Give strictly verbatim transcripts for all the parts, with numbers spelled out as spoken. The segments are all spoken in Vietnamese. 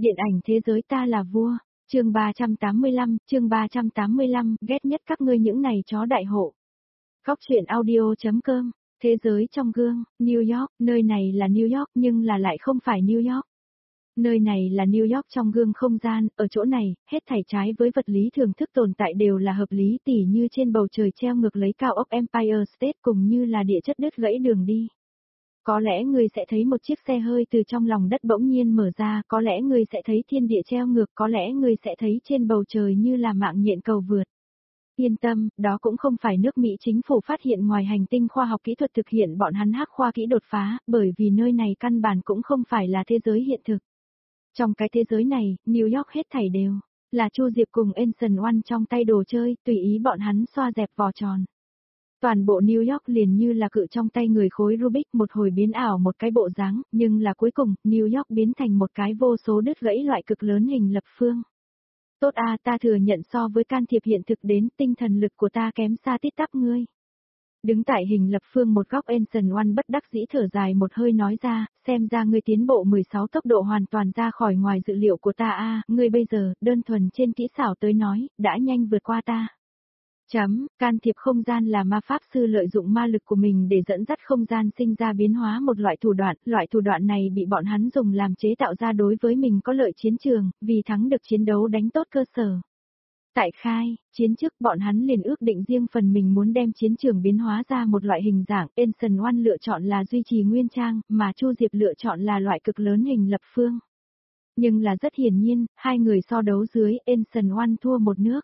Điện ảnh thế giới ta là vua, chương ba trăm tám mươi lăm, chương ba trăm tám mươi lăm, ghét nhất các ngươi những này chó đại hộ. Góc truyện audio.com, thế giới trong gương, New York, nơi này là New York nhưng là lại không phải New York. Nơi này là New York trong gương không gian, ở chỗ này, hết thảy trái với vật lý thường thức tồn tại đều là hợp lý, tỉ như trên bầu trời treo ngược lấy cao ốc Empire State cùng như là địa chất đứt gãy đường đi. Có lẽ ngươi sẽ thấy một chiếc xe hơi từ trong lòng đất bỗng nhiên mở ra, có lẽ ngươi sẽ thấy thiên địa treo ngược, có lẽ ngươi sẽ thấy trên bầu trời như là mạng nhện cầu vượt. Yên tâm, đó cũng không phải nước Mỹ chính phủ phát hiện ngoài hành tinh khoa học kỹ thuật thực hiện bọn hắn hắc khoa kỹ đột phá, bởi vì nơi này căn bản cũng không phải là thế giới hiện thực. Trong cái thế giới này, New York hết thảy đều là Chu Diệp cùng Anson One trong tay đồ chơi, tùy ý bọn hắn xoa dẹp vò tròn. Toàn bộ New York liền như là cự trong tay người khối Rubik, một hồi biến ảo một cái bộ dáng, nhưng là cuối cùng, New York biến thành một cái vô số đứt gãy loại cực lớn hình lập phương. Tốt a, ta thừa nhận so với can thiệp hiện thực đến, tinh thần lực của ta kém xa tít tắp ngươi. Đứng tại hình lập phương một góc, Anson One bất đắc dĩ thở dài một hơi nói ra, xem ra ngươi tiến bộ mười sáu tốc độ hoàn toàn ra khỏi ngoài dự liệu của ta a, ngươi bây giờ, đơn thuần trên kỹ xảo tới nói, đã nhanh vượt qua ta. Chấm, can thiệp không gian là ma pháp sư lợi dụng ma lực của mình để dẫn dắt không gian sinh ra biến hóa một loại thủ đoạn, loại thủ đoạn này bị bọn hắn dùng làm chế tạo ra đối với mình có lợi chiến trường, vì thắng được chiến đấu đánh tốt cơ sở. Tại khai, chiến trước bọn hắn liền ước định riêng phần mình muốn đem chiến trường biến hóa ra một loại hình dạng, Anson One lựa chọn là duy trì nguyên trang, mà Chu Diệp lựa chọn là loại cực lớn hình lập phương. Nhưng là rất hiển nhiên, hai người so đấu dưới, Anson One thua một nước.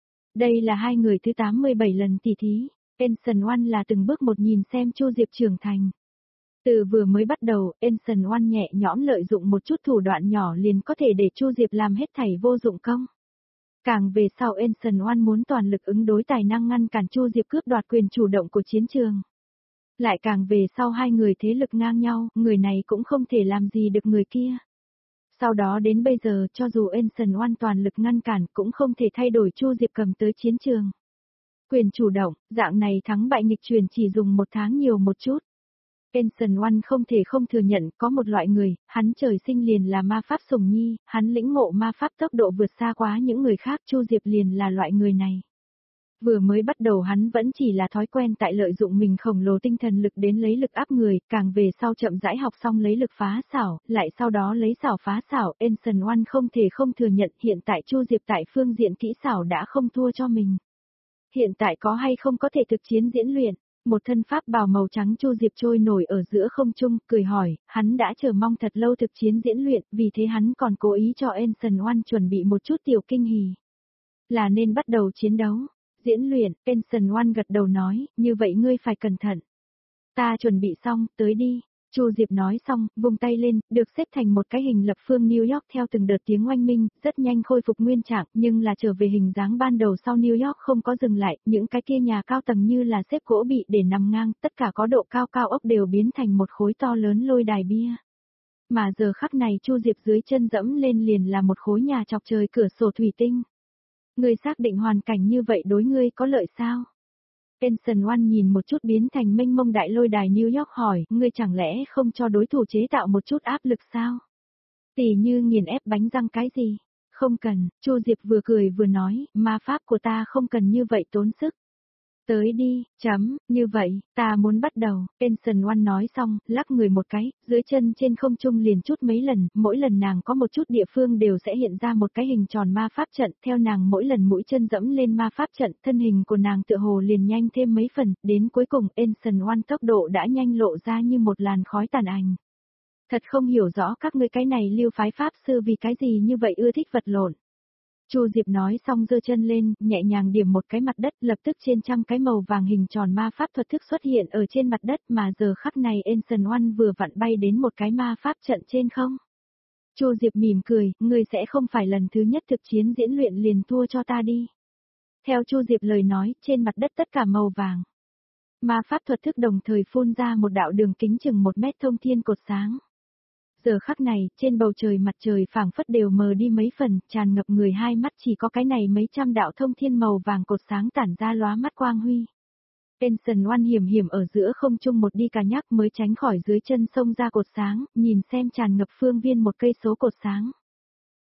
Đây là hai người thứ tám mươi bảy lần tỉ thí, Anson One là từng bước một nhìn xem Chu Diệp trưởng thành. Từ vừa mới bắt đầu, Anson One nhẹ nhõm lợi dụng một chút thủ đoạn nhỏ liền có thể để Chu Diệp làm hết thảy vô dụng công. Càng về sau Anson One muốn toàn lực ứng đối tài năng ngăn cản Chu Diệp cướp đoạt quyền chủ động của chiến trường. Lại càng về sau hai người thế lực ngang nhau, người này cũng không thể làm gì được người kia. Sau đó đến bây giờ, cho dù Anson One toàn lực ngăn cản cũng không thể thay đổi Chu Diệp cầm tới chiến trường. Quyền chủ động, dạng này thắng bại nghịch truyền chỉ dùng một tháng nhiều một chút. Anson One không thể không thừa nhận có một loại người, hắn trời sinh liền là ma pháp sủng nhi, hắn lĩnh ngộ ma pháp tốc độ vượt xa quá những người khác, Chu Diệp liền là loại người này. Vừa mới bắt đầu hắn vẫn chỉ là thói quen tại lợi dụng mình khổng lồ tinh thần lực đến lấy lực áp người, càng về sau chậm rãi học xong lấy lực phá xảo, lại sau đó lấy xảo phá xảo, Anson One không thể không thừa nhận hiện tại Chu Diệp tại phương diện kỹ xảo đã không thua cho mình. Hiện tại có hay không có thể thực chiến diễn luyện, một thân pháp bào màu trắng Chu Diệp trôi nổi ở giữa không trung, cười hỏi, hắn đã chờ mong thật lâu thực chiến diễn luyện, vì thế hắn còn cố ý cho Anson One chuẩn bị một chút tiểu kinh hỉ. Là nên bắt đầu chiến đấu. Diễn luyện, Anson One gật đầu nói, như vậy ngươi phải cẩn thận. Ta chuẩn bị xong, tới đi. Chu Diệp nói xong, vung tay lên, được xếp thành một cái hình lập phương New York theo từng đợt tiếng oanh minh, rất nhanh khôi phục nguyên trạng, nhưng là trở về hình dáng ban đầu sau New York không có dừng lại, những cái kia nhà cao tầng như là xếp gỗ bị để nằm ngang, tất cả có độ cao cao ốc đều biến thành một khối to lớn lôi đài bia. Mà giờ khắc này Chu Diệp dưới chân dẫm lên liền là một khối nhà chọc trời cửa sổ thủy tinh. Ngươi xác định hoàn cảnh như vậy đối ngươi có lợi sao? Anson One nhìn một chút biến thành mênh mông đại lôi đài New York hỏi, ngươi chẳng lẽ không cho đối thủ chế tạo một chút áp lực sao? Tỉ như nghiền ép bánh răng cái gì? Không cần, Chu Diệp vừa cười vừa nói, ma pháp của ta không cần như vậy tốn sức. Tới đi, chấm, như vậy, ta muốn bắt đầu, Anson One nói xong, lắc người một cái, dưới chân trên không trung liền chút mấy lần, mỗi lần nàng có một chút địa phương đều sẽ hiện ra một cái hình tròn ma pháp trận, theo nàng mỗi lần mũi chân dẫm lên ma pháp trận, thân hình của nàng tựa hồ liền nhanh thêm mấy phần, đến cuối cùng Anson One tốc độ đã nhanh lộ ra như một làn khói tàn ảnh. Thật không hiểu rõ các ngươi cái này lưu phái pháp sư vì cái gì như vậy ưa thích vật lộn. Chu Diệp nói xong giơ chân lên, nhẹ nhàng điểm một cái mặt đất, lập tức trên trăm cái màu vàng hình tròn ma pháp thuật thức xuất hiện ở trên mặt đất, mà giờ khắc này Anson One vừa vặn bay đến một cái ma pháp trận trên không. Chu Diệp mỉm cười, ngươi sẽ không phải lần thứ nhất thực chiến diễn luyện liền thua cho ta đi. Theo Chu Diệp lời nói, trên mặt đất tất cả màu vàng. Ma pháp thuật thức đồng thời phun ra một đạo đường kính chừng một mét thông thiên cột sáng. Giờ khắc này, trên bầu trời mặt trời phảng phất đều mờ đi mấy phần, tràn ngập người hai mắt chỉ có cái này mấy trăm đạo thông thiên màu vàng cột sáng tản ra lóa mắt quang huy. Anson One hiểm hiểm ở giữa không trung một đi cà nhắc mới tránh khỏi dưới chân sông ra cột sáng, nhìn xem tràn ngập phương viên một cây số cột sáng.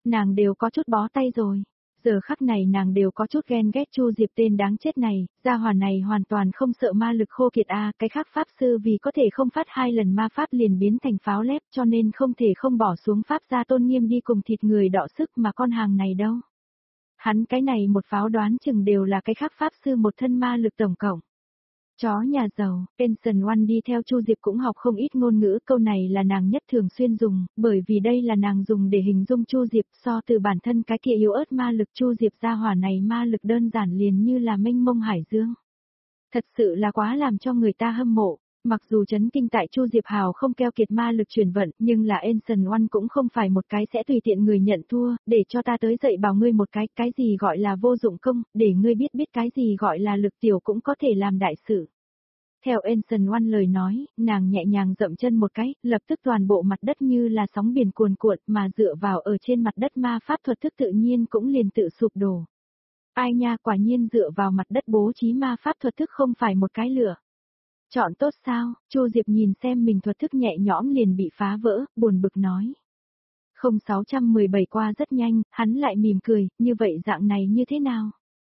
nàng đều có chút bó tay rồi. Giờ khắc này nàng đều có chút ghen ghét Chu Diệp tên đáng chết này, gia hỏa này hoàn toàn không sợ ma lực khô kiệt a, cái khác pháp sư vì có thể không phát hai lần ma pháp liền biến thành pháo lép cho nên không thể không bỏ xuống pháp gia tôn nghiêm đi cùng thịt người đọ sức mà con hàng này đâu. Hắn cái này một pháo đoán chừng đều là cái khác pháp sư một thân ma lực tổng cộng. Chó nhà giàu, Anson One đi theo Chu Diệp cũng học không ít ngôn ngữ, câu này là nàng nhất thường xuyên dùng, bởi vì đây là nàng dùng để hình dung Chu Diệp, so từ bản thân cái kia yếu ớt ma lực Chu Diệp gia hỏa này ma lực đơn giản liền như là mênh mông hải dương. Thật sự là quá làm cho người ta hâm mộ. Mặc dù chấn kinh tại Chu Diệp Hào không keo kiệt ma lực chuyển vận, nhưng là Anson One cũng không phải một cái sẽ tùy tiện người nhận thua, để cho ta tới dạy bảo ngươi một cái, cái gì gọi là vô dụng công, để ngươi biết biết cái gì gọi là lực tiểu cũng có thể làm đại sự. Theo Anson One lời nói, nàng nhẹ nhàng dậm chân một cái, lập tức toàn bộ mặt đất như là sóng biển cuồn cuộn mà dựa vào ở trên mặt đất ma pháp thuật thức tự nhiên cũng liền tự sụp đổ. Ai nha, quả nhiên dựa vào mặt đất bố trí ma pháp thuật thức không phải một cái lửa. Chọn tốt sao? Chu Diệp nhìn xem mình thuật thức nhẹ nhõm liền bị phá vỡ, buồn bực nói. Không sáu một bảy qua rất nhanh, hắn lại mỉm cười, như vậy dạng này như thế nào?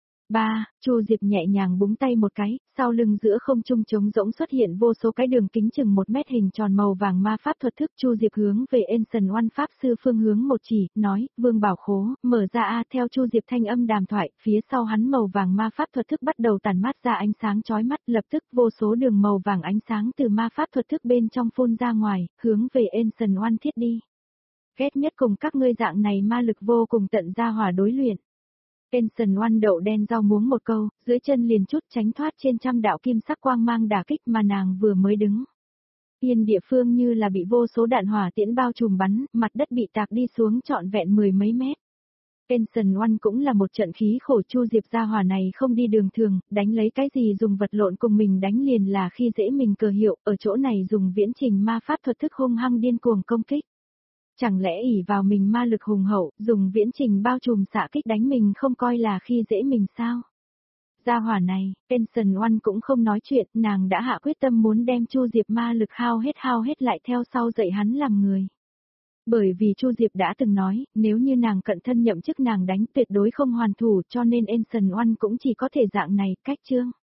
Ba, Chu Diệp nhẹ nhàng búng tay một cái, sau lưng giữa không trung trống rỗng xuất hiện vô số cái đường kính chừng một mét hình tròn màu vàng ma pháp thuật thức. Chu Diệp hướng về Anson One pháp sư phương hướng một chỉ, nói, Vương Bảo Khố, mở ra a. Theo Chu Diệp thanh âm đàm thoại, phía sau hắn màu vàng ma pháp thuật thức bắt đầu tản mát ra ánh sáng chói mắt, lập tức vô số đường màu vàng ánh sáng từ ma pháp thuật thức bên trong phun ra ngoài, hướng về Anson One thiết đi. Ghét nhất cùng các ngươi dạng này ma lực vô cùng tận ra hỏa đối luyện. Anson One đậu đen rau muống một câu, dưới chân liền chút tránh thoát trên trăm đạo kim sắc quang mang đả kích mà nàng vừa mới đứng. Yên địa phương như là bị vô số đạn hỏa tiễn bao trùm bắn, mặt đất bị tạc đi xuống trọn vẹn mười mấy mét. Anson One cũng là một trận khí khổ. Chu Diệp gia hỏa này không đi đường thường, đánh lấy cái gì dùng vật lộn cùng mình đánh liền là khi dễ mình cờ hiệu, ở chỗ này dùng viễn trình ma pháp thuật thức hung hăng điên cuồng công kích. Chẳng lẽ ỷ vào mình ma lực hùng hậu, dùng viễn trình bao trùm xạ kích đánh mình không coi là khi dễ mình sao? Gia hỏa này, Anson One cũng không nói chuyện, nàng đã hạ quyết tâm muốn đem Chu Diệp ma lực hao hết hao hết lại theo sau dạy hắn làm người. Bởi vì Chu Diệp đã từng nói, nếu như nàng cận thân nhậm chức nàng đánh tuyệt đối không hoàn thủ cho nên Anson One cũng chỉ có thể dạng này, cách chương.